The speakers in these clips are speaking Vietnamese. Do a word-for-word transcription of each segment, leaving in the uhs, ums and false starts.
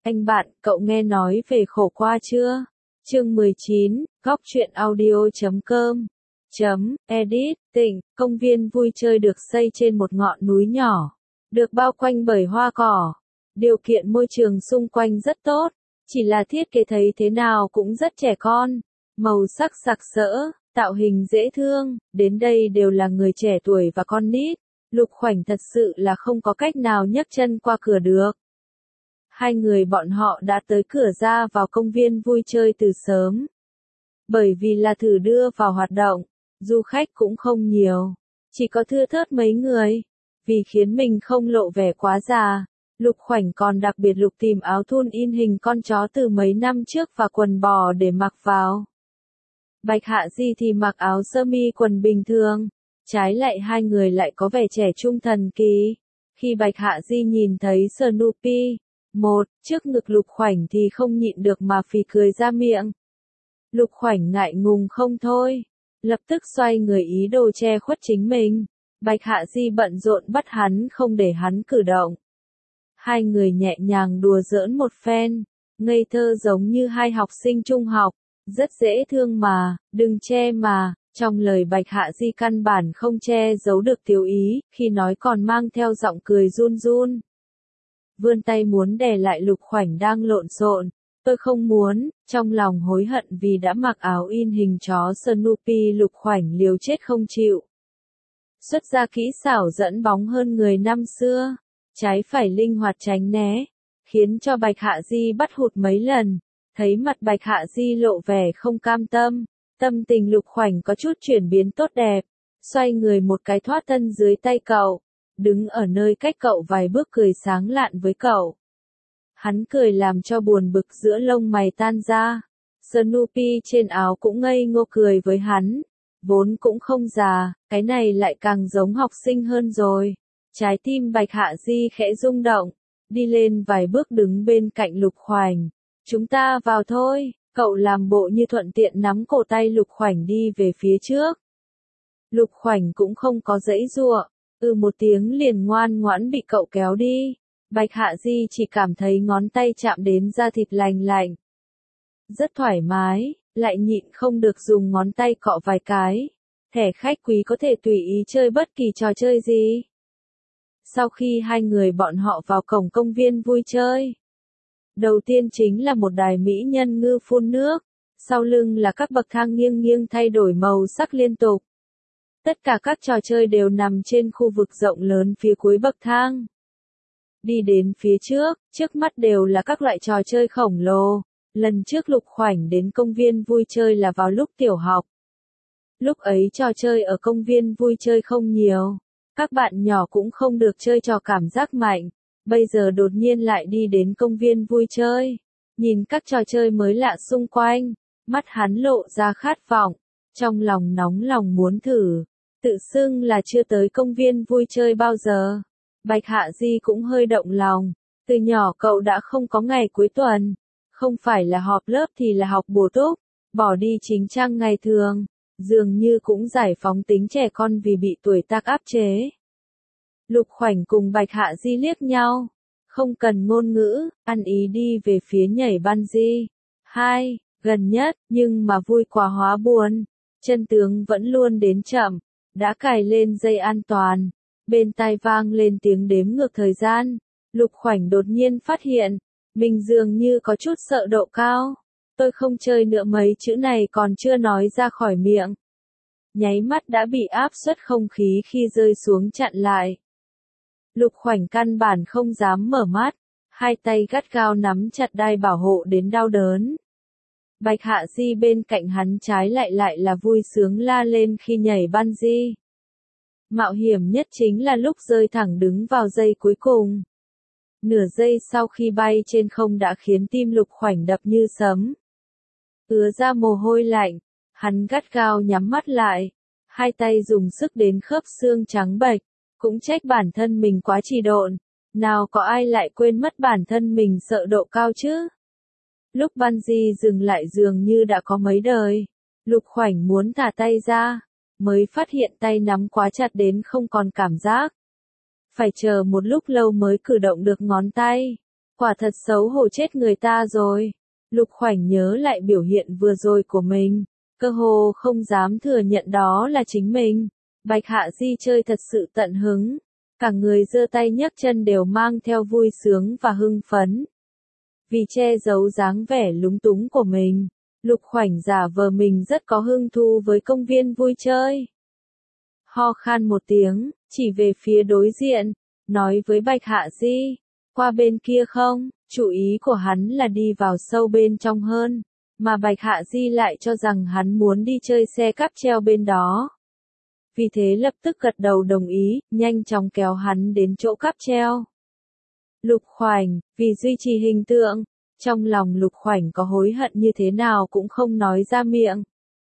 Anh bạn, cậu nghe nói về khổ qua chưa? Chương mười chín, góc truyện audio chấm com chấm edit. Tỉnh, công viên vui chơi được xây trên một ngọn núi nhỏ, được bao quanh bởi hoa cỏ. Điều kiện môi trường xung quanh rất tốt, chỉ là thiết kế thấy thế nào cũng rất trẻ con, màu sắc sặc sỡ, tạo hình dễ thương, đến đây đều là người trẻ tuổi và con nít. Lục Khoảnh thật sự là không có cách nào nhấc chân qua cửa được. Hai người bọn họ đã tới cửa ra vào công viên vui chơi từ sớm. Bởi vì là thử đưa vào hoạt động, du khách cũng không nhiều, chỉ có thưa thớt mấy người. Vì khiến mình không lộ vẻ quá già, Lục Khoảnh còn đặc biệt lục tìm áo thun in hình con chó từ mấy năm trước và quần bò để mặc vào. Bạch Hạ Di thì mặc áo sơ mi quần bình thường, trái lại hai người lại có vẻ trẻ trung thần kỳ. Khi Bạch Hạ Di nhìn thấy Snoopy, một, trước ngực Lục Khoảnh thì không nhịn được mà phì cười ra miệng. Lục Khoảnh ngại ngùng không thôi, lập tức xoay người ý đồ che khuất chính mình. Bạch Hạ Di bận rộn bắt hắn không để hắn cử động. Hai người nhẹ nhàng đùa giỡn một phen, ngây thơ giống như hai học sinh trung học, rất dễ thương mà, đừng che mà. Trong lời Bạch Hạ Di căn bản không che giấu được tiểu ý, khi nói còn mang theo giọng cười run run. Vươn tay muốn đè lại Lục Khoảnh đang lộn xộn. Tôi không muốn, trong lòng hối hận vì đã mặc áo in hình chó Snoopy. Lục Khoảnh liều chết không chịu. Xuất ra kỹ xảo dẫn bóng hơn người năm xưa, trái phải linh hoạt tránh né, khiến cho Bạch Hạ Di bắt hụt mấy lần. Thấy mặt Bạch Hạ Di lộ vẻ không cam tâm, tâm tình Lục Khoảnh có chút chuyển biến tốt đẹp, xoay người một cái thoát thân dưới tay cậu, đứng ở nơi cách cậu vài bước cười sáng lạn với cậu. Hắn cười làm cho buồn bực giữa lông mày tan ra. Snoopy trên áo cũng ngây ngô cười với hắn, vốn cũng không già, cái này lại càng giống học sinh hơn rồi. Trái tim Bạch Hạ Di khẽ rung động, đi lên vài bước đứng bên cạnh Lục Khoảnh. Chúng ta vào thôi. Cậu làm bộ như thuận tiện nắm cổ tay Lục Khoảnh đi về phía trước. Lục Khoảnh cũng không có giãy giụa, ừ một tiếng liền ngoan ngoãn bị cậu kéo đi. Bạch Hạ Di chỉ cảm thấy ngón tay chạm đến da thịt lành lạnh. Rất thoải mái, lại nhịn không được dùng ngón tay cọ vài cái. Thẻ khách quý có thể tùy ý chơi bất kỳ trò chơi gì. Sau khi hai người bọn họ vào cổng công viên vui chơi, đầu tiên chính là một đài mỹ nhân ngư phun nước, sau lưng là các bậc thang nghiêng nghiêng thay đổi màu sắc liên tục. Tất cả các trò chơi đều nằm trên khu vực rộng lớn phía cuối bậc thang. Đi đến phía trước, trước mắt đều là các loại trò chơi khổng lồ. Lần trước Lục Khoảnh đến công viên vui chơi là vào lúc tiểu học. Lúc ấy trò chơi ở công viên vui chơi không nhiều, các bạn nhỏ cũng không được chơi trò cảm giác mạnh. Bây giờ đột nhiên lại đi đến công viên vui chơi, nhìn các trò chơi mới lạ xung quanh, mắt hắn lộ ra khát vọng, trong lòng nóng lòng muốn thử, tự xưng là chưa tới công viên vui chơi bao giờ. Bạch Hạ Di cũng hơi động lòng, từ nhỏ cậu đã không có ngày cuối tuần, không phải là họp lớp thì là học bổ túc, bỏ đi chính trang ngày thường, dường như cũng giải phóng tính trẻ con vì bị tuổi tác áp chế. Lục Khoảnh cùng Bạch Hạ Di liếc nhau, không cần ngôn ngữ, ăn ý đi về phía nhảy bungee. Hai, gần nhất, nhưng mà vui quá hóa buồn, chân tướng vẫn luôn đến chậm, đã cài lên dây an toàn, bên tai vang lên tiếng đếm ngược thời gian. Lục Khoảnh đột nhiên phát hiện, mình dường như có chút sợ độ cao. Tôi không chơi nữa mấy chữ này còn chưa nói ra khỏi miệng. Nháy mắt đã bị áp suất không khí khi rơi xuống chặn lại. Lục Khoảnh căn bản không dám mở mắt, hai tay gắt gao nắm chặt đai bảo hộ đến đau đớn. Bạch Hạ Di bên cạnh hắn trái lại lại là vui sướng la lên khi nhảy bungee. Mạo hiểm nhất chính là lúc rơi thẳng đứng vào giây cuối cùng. Nửa giây sau khi bay trên không đã khiến tim Lục Khoảnh đập như sấm. Ứa ra mồ hôi lạnh, hắn gắt gao nhắm mắt lại, hai tay dùng sức đến khớp xương trắng bệch. Cũng trách bản thân mình quá trì độn, nào có ai lại quên mất bản thân mình sợ độ cao chứ. Lúc bungee dừng lại dường như đã có mấy đời, Lục Khoảnh muốn thả tay ra, mới phát hiện tay nắm quá chặt đến không còn cảm giác. Phải chờ một lúc lâu mới cử động được ngón tay. Quả thật xấu hổ chết người ta rồi. Lục Khoảnh nhớ lại biểu hiện vừa rồi của mình, cơ hồ không dám thừa nhận đó là chính mình. Bạch Hạ Di chơi thật sự tận hứng, cả người giơ tay nhấc chân đều mang theo vui sướng và hưng phấn. Vì che giấu dáng vẻ lúng túng của mình, Lục Khoảnh giả vờ mình rất có hứng thú với công viên vui chơi. Ho khan một tiếng, chỉ về phía đối diện, nói với Bạch Hạ Di, qua bên kia không, chủ ý của hắn là đi vào sâu bên trong hơn, mà Bạch Hạ Di lại cho rằng hắn muốn đi chơi xe cáp treo bên đó. Vì thế lập tức gật đầu đồng ý, nhanh chóng kéo hắn đến chỗ cáp treo. Lục Khoảnh, vì duy trì hình tượng, trong lòng Lục Khoảnh có hối hận như thế nào cũng không nói ra miệng.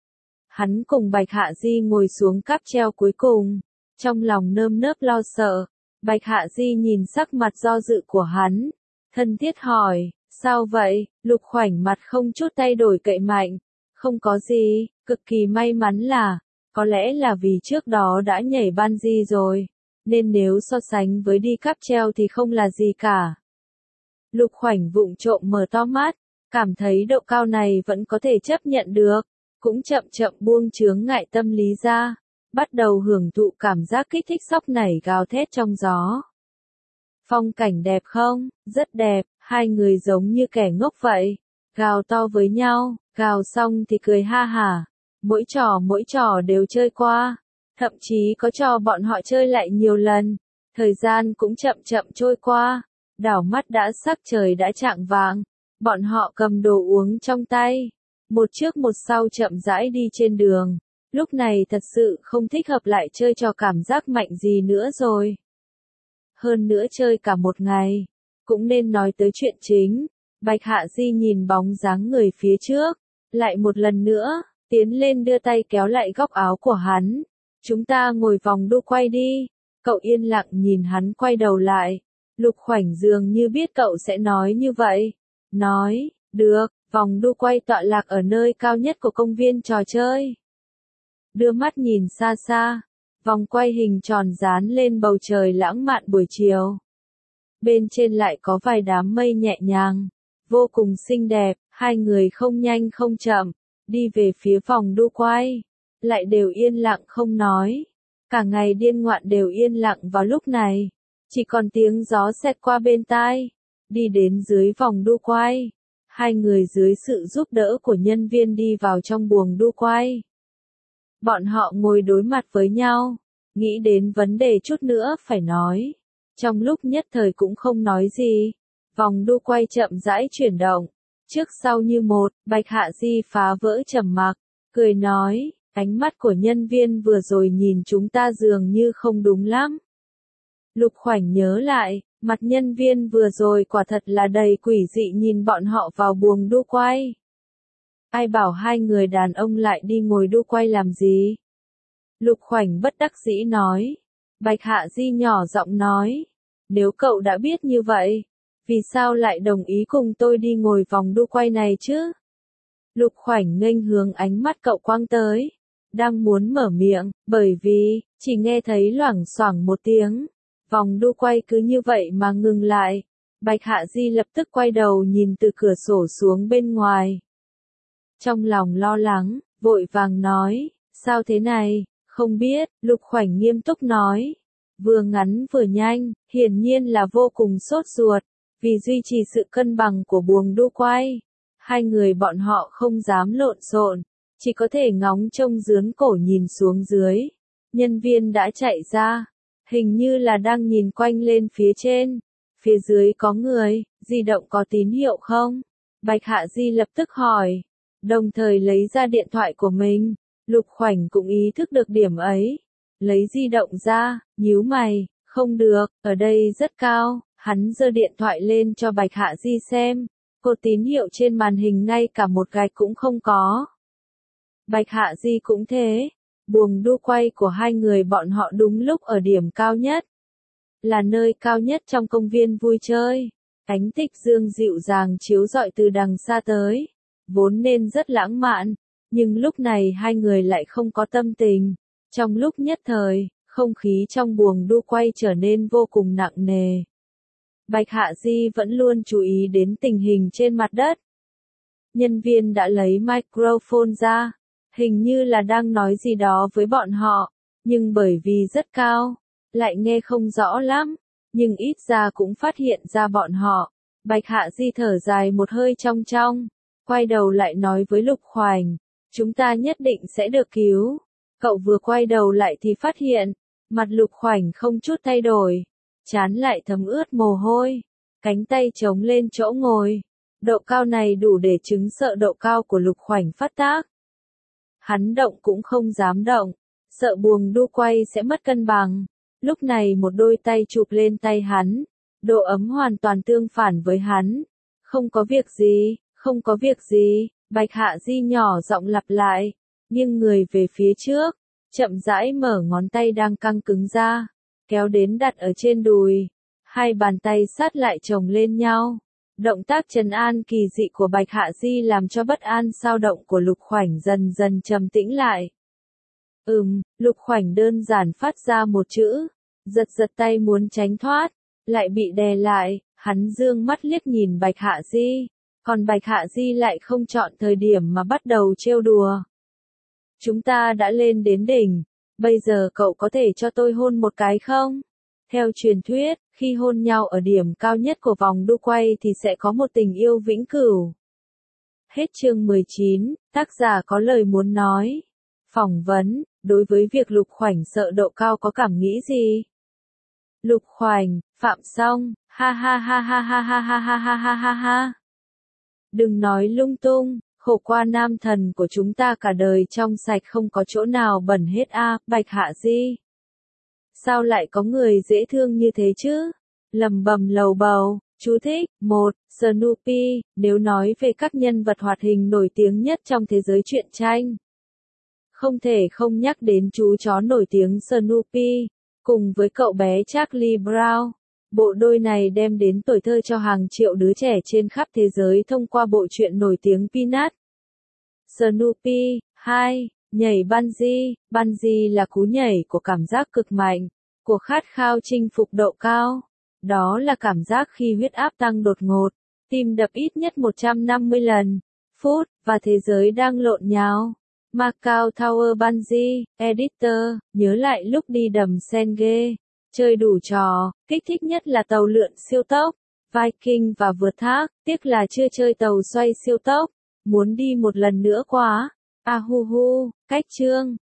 Hắn cùng Bạch Hạ Di ngồi xuống cáp treo cuối cùng, trong lòng nơm nớp lo sợ. Bạch Hạ Di nhìn sắc mặt do dự của hắn, thân thiết hỏi, sao vậy? Lục Khoảnh mặt không chút thay đổi cậy mạnh, không có gì, cực kỳ may mắn là, có lẽ là vì trước đó đã nhảy bungee rồi, nên nếu so sánh với đi cáp treo thì không là gì cả. Lục Khoảnh vụng trộm mở to mắt, cảm thấy độ cao này vẫn có thể chấp nhận được, cũng chậm chậm buông chướng ngại tâm lý ra, bắt đầu hưởng thụ cảm giác kích thích sóc nảy gào thét trong gió. Phong cảnh đẹp không? Rất đẹp, hai người giống như kẻ ngốc vậy, gào to với nhau, gào xong thì cười ha hả, mỗi trò mỗi trò đều chơi qua, thậm chí có trò bọn họ chơi lại nhiều lần, thời gian cũng chậm chậm trôi qua, đảo mắt đã sắc trời đã chạng vạng, bọn họ cầm đồ uống trong tay, một trước một sau chậm rãi đi trên đường. Lúc này thật sự không thích hợp lại chơi trò cảm giác mạnh gì nữa rồi. Hơn nữa chơi cả một ngày, cũng nên nói tới chuyện chính. Bạch Hạ Di nhìn bóng dáng người phía trước, lại một lần nữa, tiến lên đưa tay kéo lại góc áo của hắn. Chúng ta ngồi vòng đu quay đi. Cậu yên lặng nhìn hắn quay đầu lại. Lục Khoảnh dường như biết cậu sẽ nói như vậy. Nói, được, vòng đu quay tọa lạc ở nơi cao nhất của công viên trò chơi. Đưa mắt nhìn xa xa, vòng quay hình tròn dán lên bầu trời lãng mạn buổi chiều. Bên trên lại có vài đám mây nhẹ nhàng, vô cùng xinh đẹp, hai người không nhanh không chậm, đi về phía vòng đu quay, lại đều yên lặng không nói. Cả ngày điên ngoạn đều yên lặng vào lúc này, chỉ còn tiếng gió xẹt qua bên tai. Đi đến dưới vòng đu quay, hai người dưới sự giúp đỡ của nhân viên đi vào trong buồng đu quay. Bọn họ ngồi đối mặt với nhau, nghĩ đến vấn đề chút nữa phải nói. Trong lúc nhất thời cũng không nói gì, vòng đu quay chậm rãi chuyển động, trước sau như một. Bạch Hạ Di phá vỡ trầm mặc, cười nói, ánh mắt của nhân viên vừa rồi nhìn chúng ta dường như không đúng lắm. Lục Khoảnh nhớ lại, mặt nhân viên vừa rồi quả thật là đầy quỷ dị nhìn bọn họ vào buồng đu quay. Ai bảo hai người đàn ông lại đi ngồi đu quay làm gì? Lục Khoảnh bất đắc dĩ nói. Bạch Hạ Di nhỏ giọng nói, nếu cậu đã biết như vậy, vì sao lại đồng ý cùng tôi đi ngồi vòng đu quay này chứ? Lục Khoảnh nghênh hướng ánh mắt cậu quăng tới, đang muốn mở miệng, bởi vì, chỉ nghe thấy loảng xoảng một tiếng, vòng đu quay cứ như vậy mà ngừng lại. Bạch Hạ Di lập tức quay đầu nhìn từ cửa sổ xuống bên ngoài. Trong lòng lo lắng, vội vàng nói, sao thế này, không biết. Lục Khoảnh nghiêm túc nói, vừa ngắn vừa nhanh, hiển nhiên là vô cùng sốt ruột, vì duy trì sự cân bằng của buồng đu quay. Hai người bọn họ không dám lộn xộn, chỉ có thể ngóng trông dướn cổ nhìn xuống dưới. Nhân viên đã chạy ra, hình như là đang nhìn quanh lên phía trên. Phía dưới có người, di động có tín hiệu không? Bạch Hạ Di lập tức hỏi, đồng thời lấy ra điện thoại của mình. Lục Khoảnh cũng ý thức được điểm ấy, lấy di động ra, nhíu mày, không được, ở đây rất cao. Hắn giơ điện thoại lên cho Bạch Hạ Di xem, cô tín hiệu trên màn hình ngay cả một gạch cũng không có. Bạch Hạ Di cũng thế, buồng đu quay của hai người bọn họ đúng lúc ở điểm cao nhất, là nơi cao nhất trong công viên vui chơi. Ánh tích dương dịu dàng chiếu rọi từ đằng xa tới, vốn nên rất lãng mạn, nhưng lúc này hai người lại không có tâm tình. Trong lúc nhất thời, không khí trong buồng đu quay trở nên vô cùng nặng nề. Bạch Hạ Di vẫn luôn chú ý đến tình hình trên mặt đất. Nhân viên đã lấy microphone ra, hình như là đang nói gì đó với bọn họ, nhưng bởi vì rất cao, lại nghe không rõ lắm, nhưng ít ra cũng phát hiện ra bọn họ. Bạch Hạ Di thở dài một hơi trong trong, quay đầu lại nói với Lục Khoảnh, chúng ta nhất định sẽ được cứu. Cậu vừa quay đầu lại thì phát hiện, mặt Lục Khoảnh không chút thay đổi, trán lại thấm ướt mồ hôi, cánh tay chống lên chỗ ngồi. Độ cao này đủ để chứng sợ độ cao của Lục Khoảnh phát tác. Hắn động cũng không dám động, sợ buồng đu quay sẽ mất cân bằng. Lúc này một đôi tay chụp lên tay hắn, độ ấm hoàn toàn tương phản với hắn. Không có việc gì, không có việc gì, Bạch Hạ Di nhỏ giọng lặp lại, nghiêng người về phía trước, chậm rãi mở ngón tay đang căng cứng ra, kéo đến đặt ở trên đùi, hai bàn tay sát lại chồng lên nhau. Động tác trấn an kỳ dị của Bạch Hạ Di làm cho bất an xao động của Lục Khoảnh dần dần trầm tĩnh lại. Ừm, Lục Khoảnh đơn giản phát ra một chữ, giật giật tay muốn tránh thoát, lại bị đè lại, hắn dương mắt liếc nhìn Bạch Hạ Di, còn Bạch Hạ Di lại không chọn thời điểm mà bắt đầu trêu đùa. Chúng ta đã lên đến đỉnh, bây giờ cậu có thể cho tôi hôn một cái không? Theo truyền thuyết, khi hôn nhau ở điểm cao nhất của vòng đu quay thì sẽ có một tình yêu vĩnh cửu. Hết chương mười chín, tác giả có lời muốn nói. Phỏng vấn, đối với việc Lục Khoảnh sợ độ cao có cảm nghĩ gì? Lục Khoảnh, Phạm Song, ha ha ha ha ha ha ha ha ha ha ha ha. Đừng nói lung tung, khổ qua nam thần của chúng ta cả đời trong sạch không có chỗ nào bẩn hết a, à, Bạch Hạ Di. Sao lại có người dễ thương như thế chứ? Lầm bầm lầu bầu, chú thích, một, Snoopy, nếu nói về các nhân vật hoạt hình nổi tiếng nhất trong thế giới truyện tranh. Không thể không nhắc đến chú chó nổi tiếng Snoopy, cùng với cậu bé Charlie Brown. Bộ đôi này đem đến tuổi thơ cho hàng triệu đứa trẻ trên khắp thế giới thông qua bộ truyện nổi tiếng Peanuts. Snoopy, hai. Nhảy bungee, bungee là cú nhảy của cảm giác cực mạnh, của khát khao chinh phục độ cao. Đó là cảm giác khi huyết áp tăng đột ngột, tim đập ít nhất một trăm năm mươi lần, phút, và thế giới đang lộn nhào. Macau Tower Bungee, Editor, nhớ lại lúc đi đầm sen ghê, chơi đủ trò, kích thích nhất là tàu lượn siêu tốc, Viking và vượt thác, tiếc là chưa chơi tàu xoay siêu tốc, muốn đi một lần nữa quá. A hu hu, cách chương.